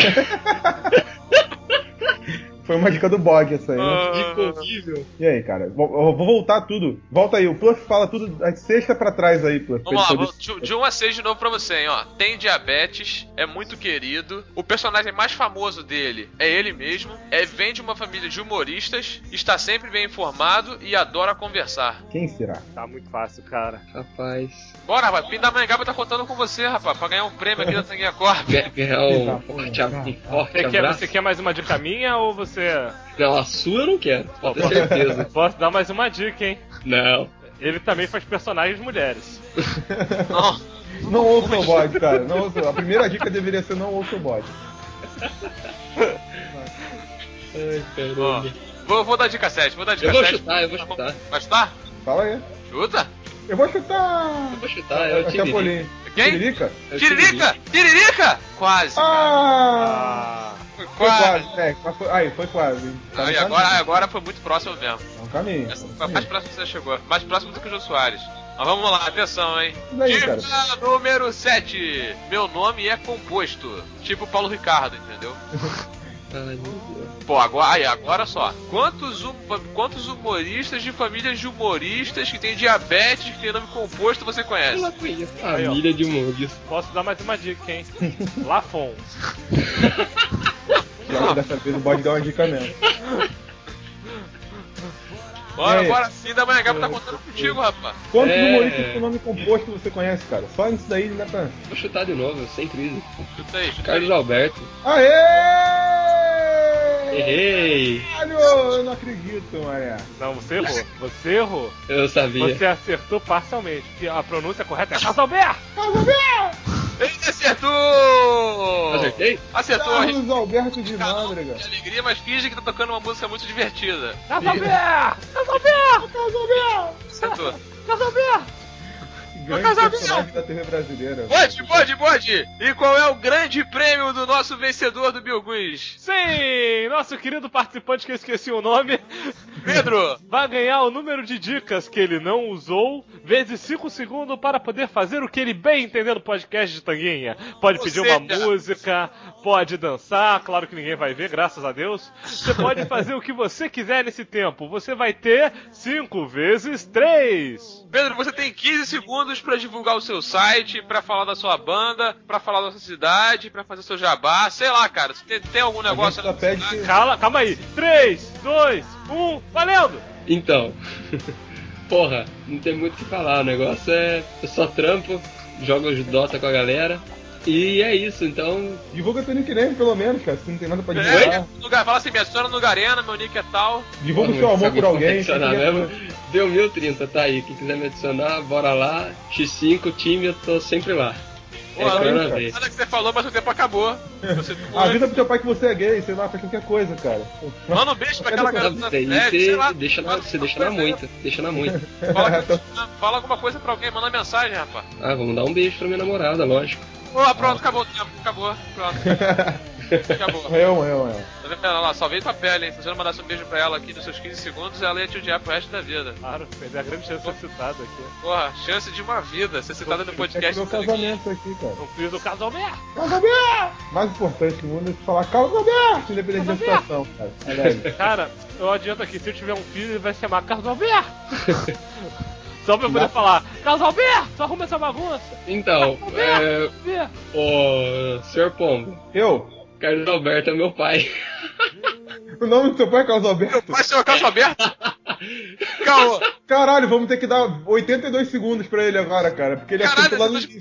Foi uma dica do bode essa aí, né? Dica horrível. E aí, cara? Eu vou voltar tudo. Volta aí, o Pluff fala tudo de sexta pra trás aí, Pluff. Vamos lá, de 1 a 6 de novo pra você, hein, ó. Tem diabetes, é muito querido. O personagem mais famoso dele é ele mesmo. Vem de uma família de humoristas, está sempre bem informado e adora conversar. Quem será? Tá muito fácil, cara. Rapaz. Bora, rapaz. Pindamonhangaba tá contando com você, rapaz, pra ganhar um prêmio aqui da Tanguinha Corp. Ganhar um forte abraço. Você quer mais uma dica minha ou você... Não, a sua eu não quero, pode ter certeza. Posso dar mais uma dica, hein? Não. Ele também faz personagens mulheres. Não ouça o bode, cara. Não ouça. A primeira dica deveria ser não ouça o bode. Ai, caramba. Vou dar dica 7, Eu vou chutar. Vai chutar? Fala aí. Chuta? Eu vou chutar. É o Chapolin. Quem? Tiririca? Tiririca? Quase. Foi quase. Foi quase. Aí, agora foi muito próximo mesmo. É um caminho. Foi mais próximo que você chegou. Mais próximo do que o Jô Soares. Mas vamos lá, atenção, hein? Dica número 7. Meu nome é composto. Tipo Paulo Ricardo, entendeu? Ai, meu Deus. Pô, agora só. Quantos humoristas de famílias de humoristas que tem diabetes, que tem nome composto, você conhece? Família de humoristas. Posso dar mais uma dica, hein? Lafon. Dessa vez o bode dá uma dica mesmo. Bora, Pindamonhangaba tá contando contigo, rapaz. Quantos humoristas com nome composto você conhece, cara? Só isso daí não dá pra... Vou chutar de novo, sem crise. Chuta aí. Carlos Alberto. Aê! Errei! Caralho, eu não acredito, Maria. Não, você errou. Eu sabia. Você acertou parcialmente, porque a pronúncia correta é Carlos Alberto! Ele acertou! Acertei? Acertou, Carlos Alberto de Nóbrega. De alegria, mas finge que tá tocando uma música muito divertida. Carlos Alberto! Carlos Alberto! Carlos Alberto! Acertou. Carlos Alberto! Grande personagem da TV brasileira. Bode! E qual é o grande prêmio do nosso vencedor do Bilguis? Sim! Nosso querido participante que eu esqueci o nome, Pedro, vai ganhar o número de dicas que ele não usou, vezes 5 segundos para poder fazer o que ele bem entender no podcast de Tanguinha. Pode pedir uma música, pode dançar, claro que ninguém vai ver, graças a Deus. Você pode fazer o que você quiser nesse tempo. Você vai ter 5 vezes 3. Pedro, você tem 15 segundos pra divulgar o seu site, pra falar da sua banda, pra falar da sua cidade, pra fazer seu jabá, sei lá, cara. Se tem algum negócio... Calma aí. 3, 2, 1, valendo! Então, porra, não tem muito o que falar. O negócio é só trampo, joga os Dota com a galera. E é isso, então... Divulga teu nickname, pelo menos, cara, se não tem nada pra divulgar. Fala assim, me adiciona no Garena, meu nick é tal. Divulga o seu amor por alguém. Mesmo. Deu 1030, tá aí. Quem quiser me adicionar, bora lá. X5, time, eu tô sempre lá. Nada que você falou, mas o tempo acabou. Avisa pro teu pai que você é gay, sei lá, faz qualquer coisa, cara. Manda um beijo pra aquela garota. Você deixa na muita. Deixa na muita. Fala alguma coisa pra alguém, manda mensagem, rapaz. Vamos dar um beijo pra minha namorada, lógico. Pronto, acabou o tempo, acabou. Pronto. Acabou. Tá vendo? Ela só veio pra pele, hein? Se você não mandasse um beijo pra ela aqui nos seus 15 segundos, ela ia te odiar pro resto da vida. Claro, perder a grande chance de ser citado aqui. Porra, chance de uma vida, ser citado no podcast. Meu casamento aqui, cara. Não fiz o Carlos Alberto! Carlos Alberto! Mais importante do mundo é falar Carlos Alberto, independente da situação, cara. Cara, eu adianto aqui, se eu tiver um filho, ele vai se chamar Carlos Alberto! Só pra eu poder falar, Carlos Alberto, arruma essa bagunça! Então, o Sr. Pombo. Eu? Carlos Alberto é meu pai. O nome do seu pai é Carlos Alberto? Meu pai chama Carlos Alberto? Caralho, vamos ter que dar 82 segundos pra ele agora, cara. Porque ele acertou lá no início.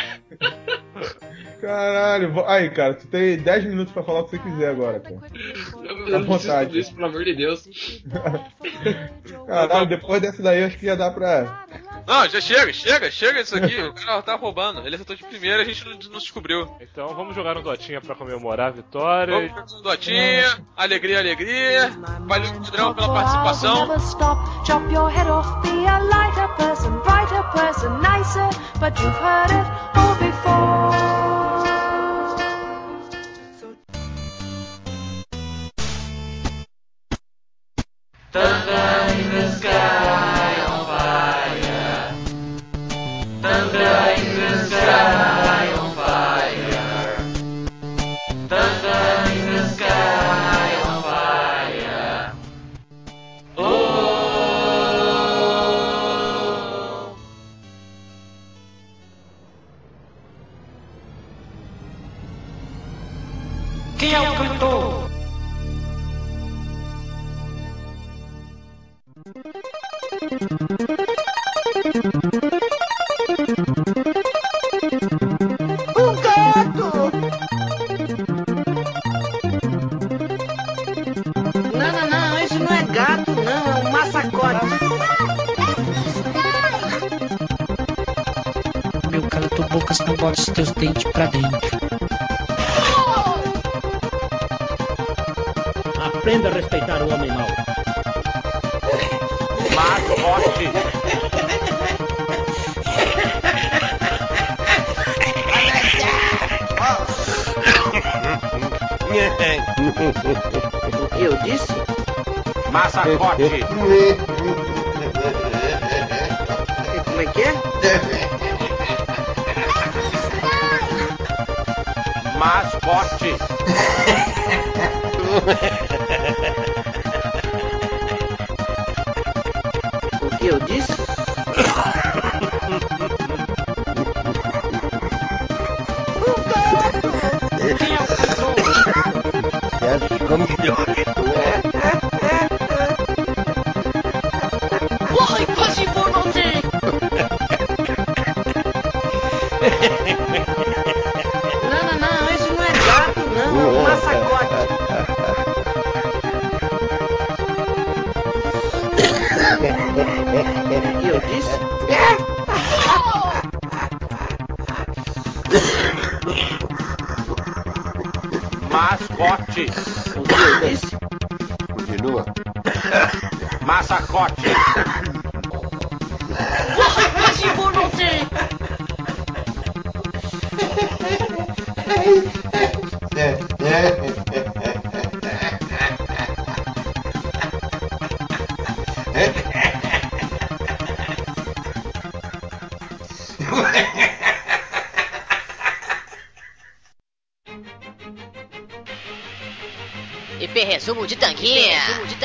Caralho, aí, cara, tu tem 10 minutos pra falar o que você quiser agora, cara. Eu não preciso tudo isso, pelo amor de Deus. Caralho, depois dessa daí, acho que já dá pra Não, já chega disso aqui. O cara tá roubando. Ele acertou de primeira, a gente não descobriu. Então vamos jogar no Dotinha pra comemorar a vitória. Vamos jogar no Dotinha. Alegria. Valeu, Pedrão, pela participação. Chop your head off, be a lighter person, brighter person, nicer, but you've heard it all before. Thunder in the sky on fire. Thunder in the sky on fire. Thunder in the sky on fire. Oh. Quem é o cantor? Um gato! Não, isso não é gato, não, é um massacote. Meu, cala tua boca, senão bota os teus dentes pra dentro. Aprenda a respeitar o homem mau. Mascote. O que eu disse? Massacote. Como é que é? Mascote. O que eu disse? Quem é o cantor? Ficou melhor. Corre, quase bonotei! Não, isso não é gato, não, é um massacote. O que eu disse? Mascote. O que eu disse? Continua. Massacote. Corre, quase bonotei! IP resumo de tanguinha.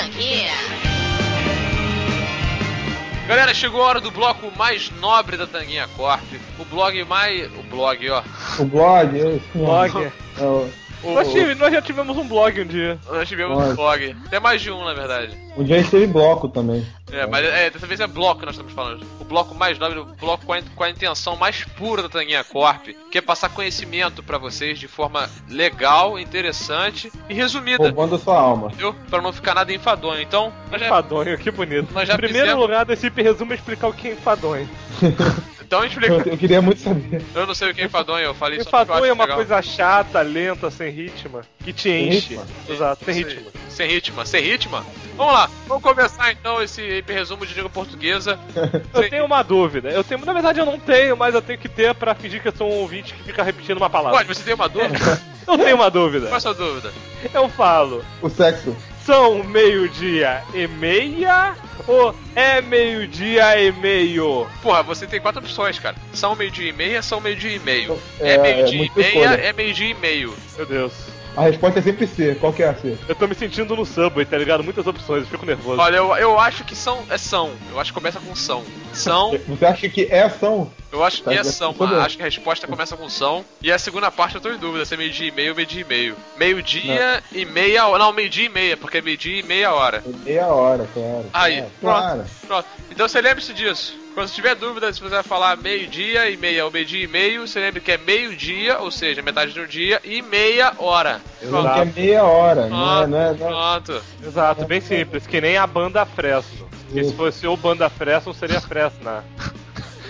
Galera, chegou a hora do bloco mais nobre da Tanguinha Corp. O blog, ó. O blog, esse Blog. É o... Nós já tivemos um blog um dia. Nós tivemos um blog. Até mais de um, na verdade. Um dia a gente teve bloco também. Mas dessa vez é bloco que nós estamos falando. O bloco mais nobre, o bloco com a intenção mais pura da Tanguinha Corp, que é passar conhecimento pra vocês de forma legal, interessante e resumida. Roubando a sua alma. Entendeu? Pra não ficar nada enfadonho. Então, Enfadonho, que bonito. Nós já Em primeiro fizemos- lugar desse IP resumo é explicar o que é enfadonho. então explica. Eu queria muito saber. Eu não sei o que é enfadonho, eu falei só porque eu Enfadonho acho é uma legal. coisa chata, lenta, sem ritmo, que te Sem enche. ritmo? Exato, sem Isso ritmo. aí. Sem ritmo? Vamos lá, vamos começar então esse IP resumo de língua portuguesa. Eu tenho uma dúvida. Na verdade eu não tenho, mas eu tenho que ter pra fingir que eu sou um ouvinte que fica repetindo uma palavra. Pode, você tem uma dúvida? Eu tenho uma dúvida. Qual é a sua dúvida? Eu falo, O sexo. são meio-dia e meia ou é meio-dia e meio? Porra, você tem 4 opções, cara. São meio-dia e meia, são meio-dia e meio. É, É meio-dia e muita meia, escolha. é meio-dia e meio. Meu Deus. A resposta é sempre C. Qual que é a C? Eu tô me sentindo no Subway, tá ligado? Muitas opções, eu fico nervoso. Olha, eu acho que são. Eu acho que começa com são. São. Você acha que é ação? Eu acho que é são. Tudo bem. Acho que a resposta começa com são. E a segunda parte eu tô em dúvida se é meio-dia e meio ou meio-dia e meio. Meio-dia e meia hora. Não, meio-dia e meia, porque é meio-dia e meia hora. Meia hora, claro. Aí, É, pronto. claro. Pronto. Então você lembre-se disso. Quando você tiver dúvida se você vai falar meio-dia e meia ou meio-dia e meio, você lembre que é meio-dia, ou seja, metade do dia, e meia hora. Não que é meia hora, não é. Pronto. Exato, bem simples, que nem a banda Fresno. E se fosse o banda Fresno, seria Fresna.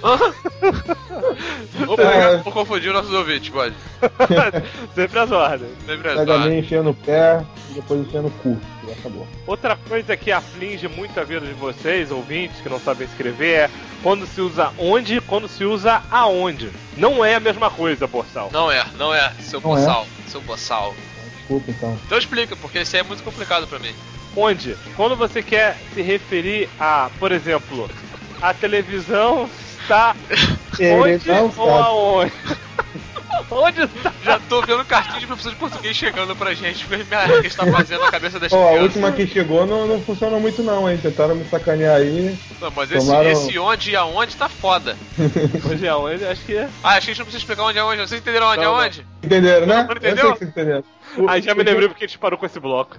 Vou confundir nossos ouvintes, pode. Sempre as ordens. Sempre as Pega a ordens. meia, enfia no pé e depois enfia no cu. E acabou. Outra coisa que aflige muito a vida de vocês, ouvintes, que não sabem escrever, é quando se usa onde e quando se usa aonde. Não é a mesma coisa, Borsal. Não é, seu Não boçal. Seu boçal. Desculpa, então. Então explica, porque isso aí é muito complicado pra mim. Onde? Quando você quer se referir a, por exemplo, a televisão está onde não ou sabe. aonde? Onde está? Já tô vendo cartinha de professor de português chegando pra gente, ver o que está fazendo na cabeça das Ó, a crianças. última que chegou não funcionou muito não, hein? Tentaram me sacanear aí. Não, mas Tomaram- esse onde e aonde tá foda. Onde é aonde? Acho que é. Ah, acho que a gente não precisa explicar onde é onde. Vocês entenderam onde é Não, não. onde? Entenderam, né? Não entendeu? Eu sei que vocês entenderam. Aí já me lembrei porque a gente parou com esse bloco.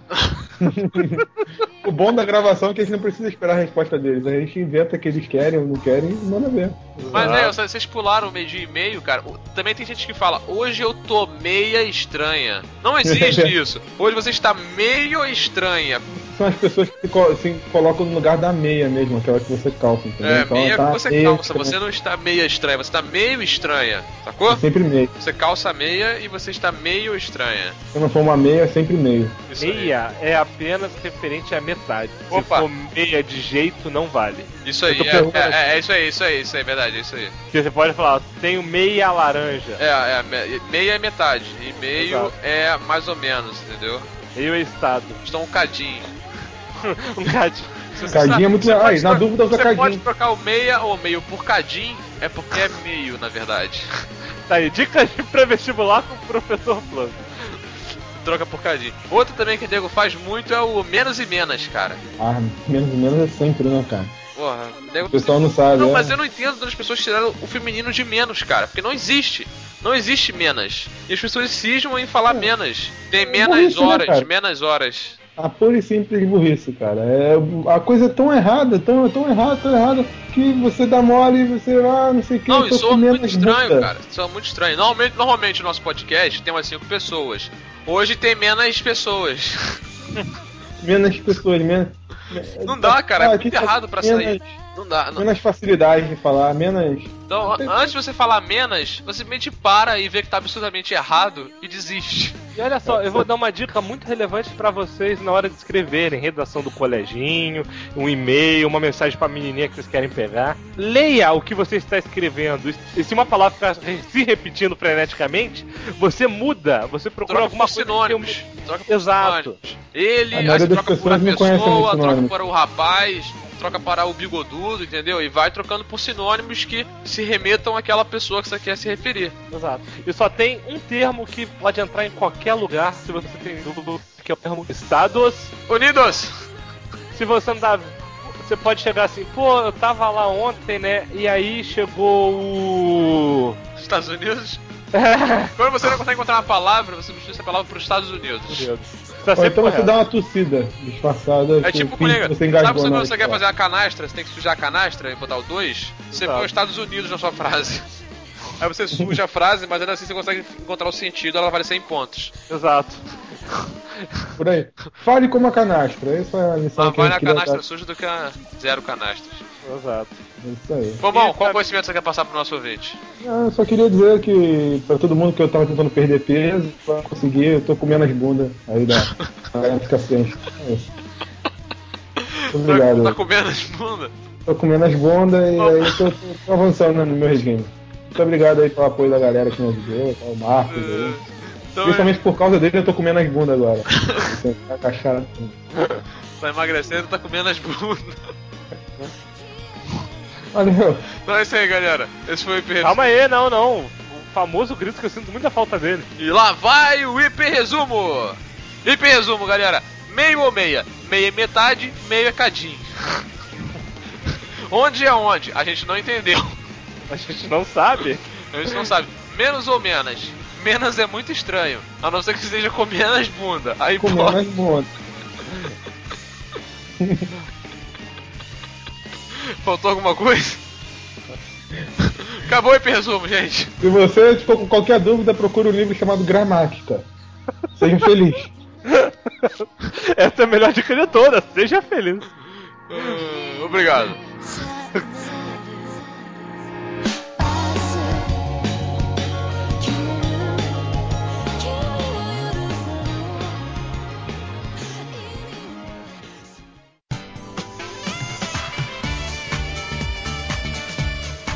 O bom da gravação é que a gente não precisa esperar a resposta deles. A gente inventa que eles querem ou não querem e manda ver. Mas vocês pularam o meio-dia e meio, cara. Também tem gente que fala, hoje eu tô meia estranha. Não existe isso. Hoje você está meio estranha. São as pessoas que se colocam no lugar da meia mesmo, aquela que você calça, entendeu? É, meia tá que você meio calça, estranha. você não está meia estranha, você está meio estranha, sacou? É sempre meio. Você calça meia e você está meio estranha. Se não for uma meia, é sempre meio. Isso aí. Meia é apenas referente à metade. Opa. Se for meia de jeito, não vale. Isso aí, Eu tô perguntando é isso aí, verdade, é isso aí. Porque você pode falar, tenho meia laranja. Meia é metade, e meio Exato. é mais ou menos, entendeu? Meio é estado. Estão um cadinho. Um cadinho. Cadinho é muito legal. Aí, na dúvida usa Você pode cadinho. trocar o meia ou meio por cadinho, é porque é meio, na verdade. Tá aí, dicas de pré-vestibular com o professor Plano. Troca por cadinho. Outro também que o Diego faz muito é o menos e menos, cara. Ah, menos e menos é sempre, né, cara? Porra, O pessoal não sabe, Não, é. mas eu não entendo quando as pessoas tiraram o feminino de menos, cara. Porque não existe. Não existe menos. E as pessoas cismam em falar menos. Tem menos burrice, né, horas, cara? menos horas. A pura e simples burrice, cara. A coisa é tão errada, tão errada, que você dá mole e você, não sei o que. Não, isso é muito estranho, cara. Isso é muito estranho. Normalmente o nosso podcast tem umas 5 pessoas. Hoje tem menos pessoas. Menos pessoas, menos. Não dá, cara. É muito errado pra sair. Não dá. Não. Menos facilidade de falar, menos. Então, antes de você falar menos, você simplesmente para e vê que tá absurdamente errado e desiste. E olha só, eu vou dar uma dica muito relevante pra vocês na hora de escreverem, redação do coleginho, um e-mail, uma mensagem pra menininha que vocês querem pegar. Leia o que você está escrevendo. E se uma palavra ficar se repetindo freneticamente, você muda, você procura Troca alguma por coisa sinônimos. Troca por Exato. sinônimos. Ele, A aí maioria você das troca por a pessoas não conhece pessoa, muito troca sinônimo. para o rapaz, troca para o bigodudo, entendeu? E vai trocando por sinônimos que se remetam àquela pessoa que você quer se referir. Exato. E só tem um termo que pode entrar em qualquer lugar se você tem dúvida, que é o termo Estados Unidos. Se você não dá, você pode chegar assim, pô, eu tava lá ontem, né? E aí chegou o Estados Unidos? Quando você não consegue encontrar uma palavra, você precisa essa palavra para os Estados Unidos. Tá Ou então você dá uma tossida disfarçada. É que tipo, finge que colega, você engasgou sabe quando na você quer hora. fazer a canastra, você tem que sujar a canastra e botar o 2? Você põe os Estados Unidos na sua frase. Aí você suja a frase, mas ainda assim você consegue encontrar o sentido, ela vale 100 pontos. Exato. Por aí. Fale como a canastra. Essa é a lição que a Vai gente na queria canastra dar. suja do que a 0 canastras. Exato. É isso aí. Bom, qual conhecimento você quer passar pro nosso ouvinte? Eu só queria dizer que pra todo mundo que eu tava tentando perder peso, pra conseguir, eu tô comendo as bundas aí da galera fica frente. É isso. Obrigado. Tá comendo as bundas? Tô comendo as bundas e aí tô avançando no meu regime. Muito obrigado aí pelo apoio da galera que me ajudou, tá, o Marcos aí. Então Principalmente por causa dele eu tô comendo as bundas agora. Tá cachado. Tá emagrecendo, tá comendo as bundas. Valeu. Então é isso aí, galera. Esse foi o IP. Calma aí, não. O famoso grito que eu sinto muita falta dele. E lá vai o IP Resumo! IP Resumo, galera. Meio ou meia? Meia é metade, meio é cadinho. Onde é onde? A gente não entendeu. A gente não sabe. A gente não sabe. Menos ou menos? Menos é muito estranho. A não ser que seja com menos bunda. Aí Comendo pode. as bundas. Faltou alguma coisa? Acabou o IP Resumo, gente. Se você ficou com qualquer dúvida, procure um livro chamado Gramática. Seja feliz. Essa é a melhor dica de todas. Seja feliz. Obrigado.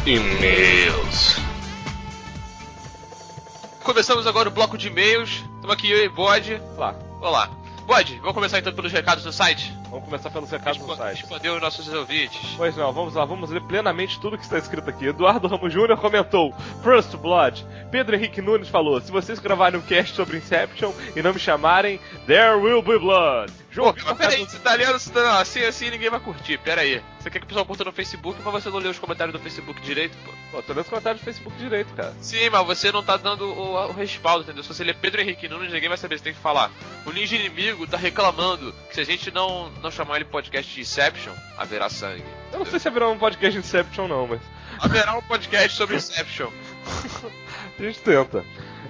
E-mails. Começamos agora o bloco de e-mails. Estamos aqui eu e Bode. Olá. Bode, vamos começar então pelos recados do site? Vamos começar pelos recados do site. Respondeu os nossos ouvintes. Pois não, vamos lá, vamos ler plenamente tudo que está escrito aqui. Eduardo Ramos Jr. comentou: First Blood. Pedro Henrique Nunes falou: se vocês gravarem um cast sobre Inception e não me chamarem, there will be blood. João, mas peraí, você tá lendo assim ninguém vai curtir, peraí. Você quer que o pessoal curta no Facebook, mas você não lê os comentários do Facebook direito, pô? Pô, tô lendo os comentários do Facebook direito, cara. Sim, mas você não tá dando o respaldo, entendeu? Se você ler Pedro Henrique Nunes, ninguém vai saber, você tem que falar. O ninja inimigo tá reclamando que se a gente não chamar ele podcast de Inception, haverá sangue. Eu não sei se haverá um podcast de Inception não, mas... Haverá um podcast sobre Inception. A gente tenta.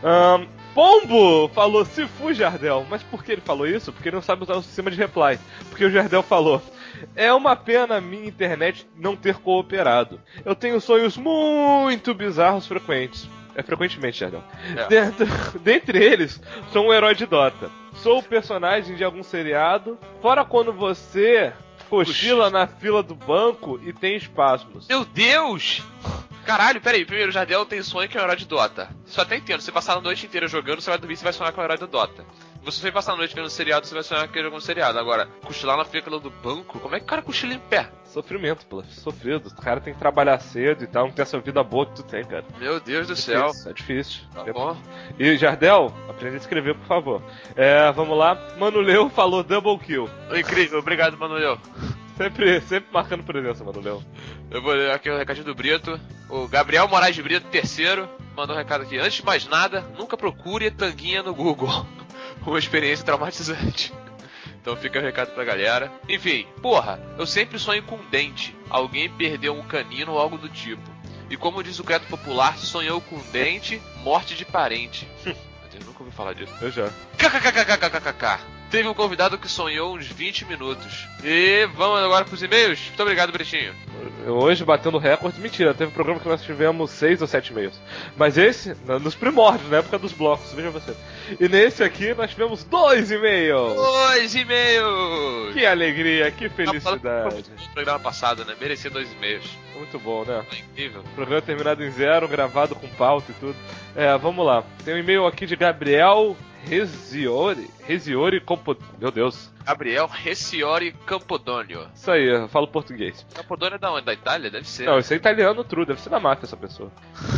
Pombo falou Sifu Jardel. Mas por que ele falou isso? Porque ele não sabe usar o sistema de reply. Porque o Jardel falou: é uma pena a minha internet não ter cooperado. Eu tenho sonhos muito bizarros frequentemente, Jardel. Dentre eles, sou um herói de Dota. Sou o personagem de algum seriado. Fora quando você cochila na fila do banco e tem espasmos. Meu Deus! Caralho, peraí, primeiro, o Jardel tem sonho que é um herói de Dota. Só até entendo, você passar a noite inteira jogando, você vai dormir e vai sonhar com o herói do Dota. Você vai passar a noite vendo um seriado, você vai sonhar que joga um seriado. Agora, cochilar na fila do banco, como é que o cara cochila em pé? Sofrimento, pô, sofrido. O cara tem que trabalhar cedo e tal, não tem essa vida boa que tu tem, cara. Meu Deus do céu. É difícil. Tá bom. E, Jardel, aprende a escrever, por favor. Vamos lá. Manuleu falou double kill. Incrível, obrigado, Manuleu. Sempre marcando presença, Manuleu. Eu vou ler aqui o recadinho do Brito. O Gabriel Moraes de Brito, terceiro, mandou um recado aqui. Antes de mais nada, nunca procure tanguinha no Google. Uma experiência traumatizante. Então fica o recado pra galera. Enfim, porra, eu sempre sonho com um dente. Alguém perdeu um canino ou algo do tipo. E como diz o credo popular, sonhou com um dente, morte de parente. Eu nunca ouvi falar disso. Eu já. KKKKKKKK. Teve um convidado que sonhou uns 20 minutos. E vamos agora pros e-mails. Muito obrigado, Bretinho. Hoje, batendo recorde, mentira, teve um programa que nós tivemos 6 ou 7 e-mails. Mas esse, nos primórdios, na época dos blocos, veja você. E nesse aqui, nós tivemos 2 e-mails. 2 e-mails! Que alegria, que felicidade. No programa passado, né? Merecia 2 e-mails. Muito bom, né? Foi incrível. Programa terminado em 0, gravado com pauta e tudo. Vamos lá. Tem um e-mail aqui de Gabriel Resiori Meu Deus. Gabriel Resiori Campodonio. Isso aí, eu falo português. Campodonio é da onde? Da Itália? Deve ser. Não, isso é italiano true, deve ser da máfia essa pessoa.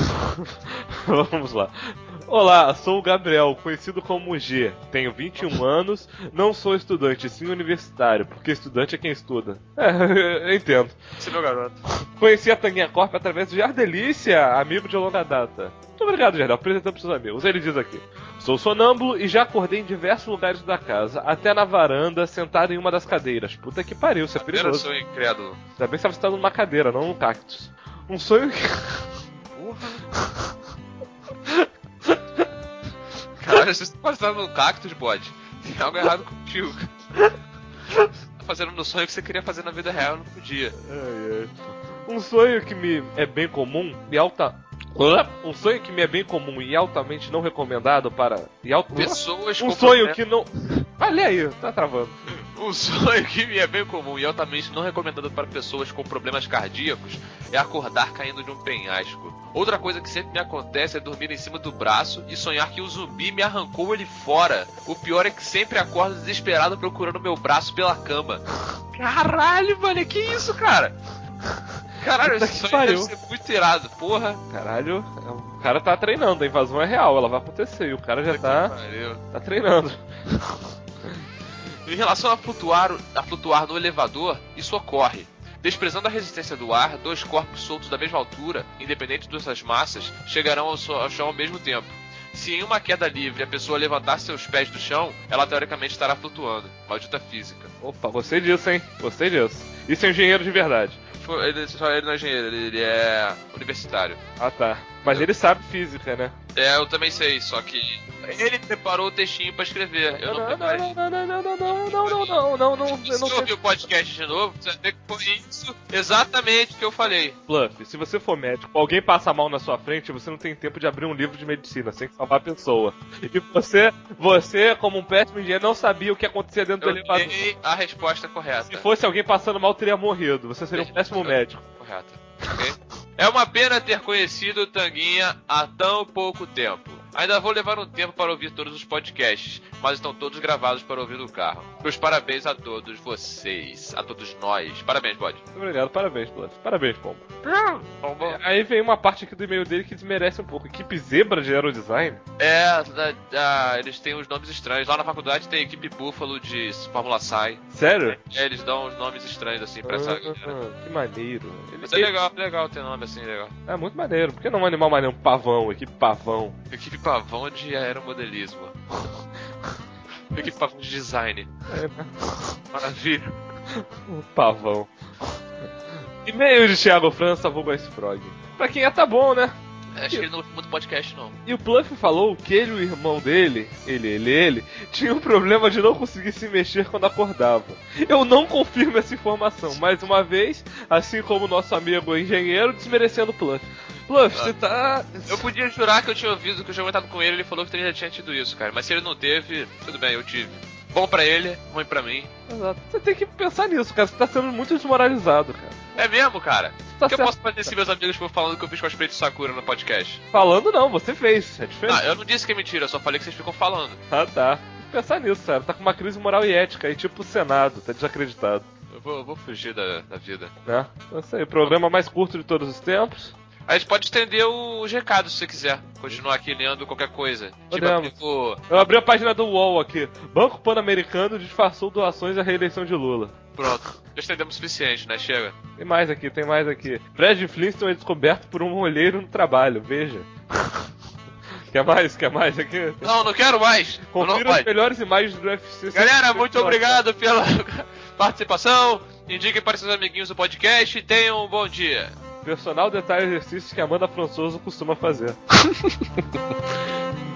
Vamos lá. Olá, sou o Gabriel, conhecido como G. Tenho 21 anos, não sou estudante, sim universitário, porque estudante é quem estuda. Eu entendo. Esse é meu garoto. Conheci a Tanguinha Corp através do Jardelícia, amigo de longa data. Muito obrigado, Jardel, apresentando pros seus amigos. Ele diz aqui: sou sonâmbulo e já acordei em diversos lugares da casa, até na varanda, sentado em uma das cadeiras. Puta que pariu, isso é perigoso. Eu sou incrédulo. Ainda bem que você estava sentado numa cadeira, não num cactus. Um sonho que... Caralho, você está fazendo num cactus, bode. Tem algo errado contigo. Tá fazendo no sonho que você queria fazer na vida real, não podia. Um sonho que me é bem comum e Um sonho que me é bem comum e altamente não recomendado para... pessoas com sonho que não... Vai ler aí, tá travando. Um sonho que me é bem comum e altamente não recomendado para pessoas com problemas cardíacos é acordar caindo de um penhasco. Outra coisa que sempre me acontece é dormir em cima do braço e sonhar que o zumbi me arrancou ele fora. O pior é que sempre acordo desesperado procurando meu braço pela cama. Caralho, mano, que isso, cara? Caralho, esse sonho deve ser muito irado, porra. Caralho, o cara tá treinando, a invasão é real, ela vai acontecer e o cara já tá treinando. Em relação a flutuar no elevador, isso ocorre. Desprezando a resistência do ar, 2 corpos soltos da mesma altura, independente dessas massas, chegarão ao chão ao mesmo tempo. Se em uma queda livre a pessoa levantar seus pés do chão, ela teoricamente estará flutuando. Maldita física. Opa, gostei disso, hein? Gostei disso. Isso é engenheiro de verdade. Ele não é engenheiro, ele é universitário. Ah, tá. Mas ele sabe física, né? Eu também sei, só que ele preparou o textinho pra escrever. Eu não preparei. Se você ouvir o podcast de novo, você vai ver que foi isso exatamente que eu falei. Bluff, se você for médico, alguém passa mal na sua frente, você não tem tempo de abrir um livro de medicina, você tem que salvar a pessoa. E você, como um péssimo engenheiro, não sabia o que acontecia dentro do elevador. Eu dei a resposta correta. Se fosse alguém passando mal, teria morrido. Você seria um péssimo médico. Correta. Ok? É uma pena ter conhecido o Tanguinha há tão pouco tempo. Ainda vou levar um tempo para ouvir todos os podcasts, mas estão todos gravados para ouvir no carro. Meus parabéns a todos vocês, a todos nós. Parabéns, Bode. Muito obrigado, parabéns, Bode. Parabéns, Pombo. Aí vem uma parte aqui do e-mail dele que desmerece um pouco. Equipe Zebra de Aerodesign? Eles têm uns nomes estranhos. Lá na faculdade tem a equipe Búfalo de Fórmula Sai. Sério? Eles dão uns nomes estranhos assim pra essa galera. Que maneiro. Mas é legal ter nome assim, legal. É muito maneiro. Por que não um animal maneiro? Um pavão, equipe Pavão. Equipe Pavão de aeromodelismo. Equipe Pavão de design. Maravilha. Um pavão. E-mail de Thiago França, vulgo Ice Frog. Pra quem tá bom, né? Acho que ele não ouve muito podcast, não. E o Pluff falou que ele e o irmão dele, ele, tinha um problema de não conseguir se mexer quando acordava. Eu não confirmo essa informação, mais uma vez, assim como o nosso amigo engenheiro, desmerecendo o Pluff. Pluff, você tá... Eu podia jurar que eu tinha ouvido, que eu tinha comentado com ele falou que ele já tinha tido isso, cara. Mas se ele não teve, tudo bem, eu tive. Bom pra ele, ruim pra mim. Exato. Você tem que pensar nisso, cara. Você tá sendo muito desmoralizado, cara. É mesmo, cara? Tá o que certo. eu posso fazer se meus amigos ficam falando que eu fiz cosplay de Sakura no podcast? Falando não, você fez. É diferente. Ah, eu não disse que é mentira, eu só falei que vocês ficam falando. Ah, tá. Tem que pensar nisso, cara. Tá com uma crise moral e ética aí, tipo o Senado. Tá desacreditado. Eu vou fugir da vida. Né? Então, isso aí. Programa mais curto de todos os tempos. A gente pode estender os recados se você quiser. Continuar aqui lendo qualquer coisa. Podemos. Tipo, Eu abri a página do UOL aqui. Banco Pan-Americano disfarçou doações à reeleição de Lula. Pronto. Já estendemos o suficiente, né? Chega. Tem mais aqui. Brad Flintstone é descoberto por um olheiro no trabalho. Veja. Quer mais aqui? Não quero mais. Confira as melhores imagens do UFC. Galera, muito obrigado pela participação. Indiquem para seus amiguinhos o podcast e tenham um bom dia. Personal detalhe exercícios que Amanda Françoso costuma fazer.